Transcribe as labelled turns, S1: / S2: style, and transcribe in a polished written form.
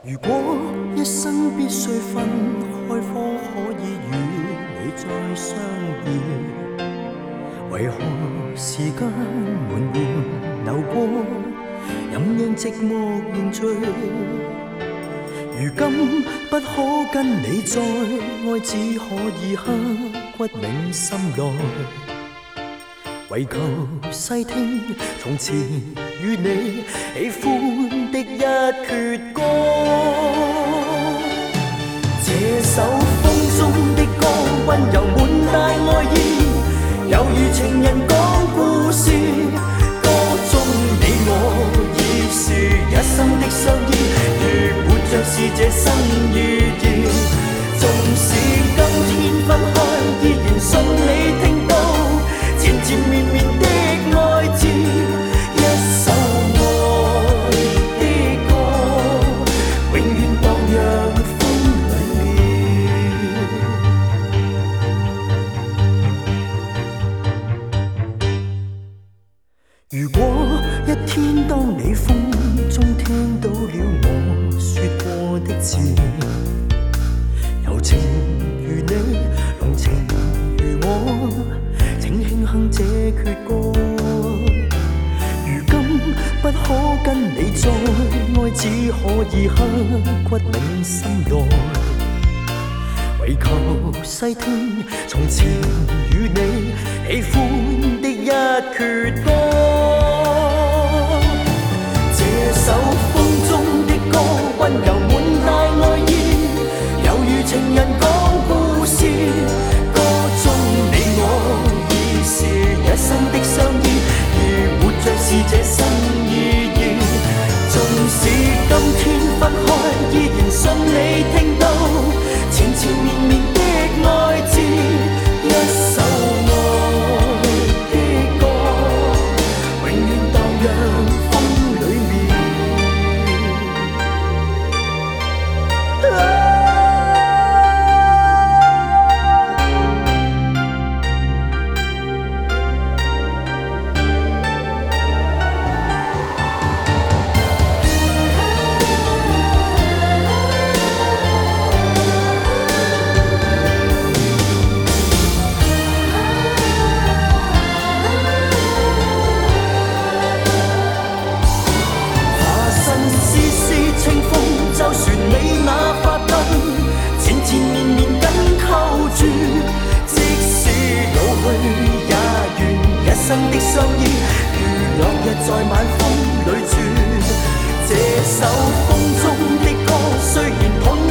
S1: 如果一生必須分開，方可以與你再相遇，為何時間緩緩流過，任讓寂寞凝聚？如今不可跟你再愛，只可以刻骨銘心內，為求細聽從前與你喜歡的一闕歌。這首風中的歌，溫柔滿帶愛意，猶如情人講故事，歌中你我已是一生的相依，如活着是這生與義。縱使今天分開，依然信你聽到纏纏綿綿的愛字，一首愛的歌，永遠蕩漾風裏面。如果一天當你風中聽到了我說過的字，柔情如你，濃情如我，請輕哼這闕歌。如今不可跟你再愛，只可以刻骨銘心內，為求細聽從前與你喜歡的一闕歌。這首風中的歌，溫柔滿帶愛意，猶如情人講故事，歌中你我已是一生的相依，如活着是這生意義。縱使今天分開，依然信你聽到纏纏綿綿的愛字，一首愛的歌，永遠蕩漾風裏面。的相依，如落日在晚風裏轉。這首風中的歌，雖然碰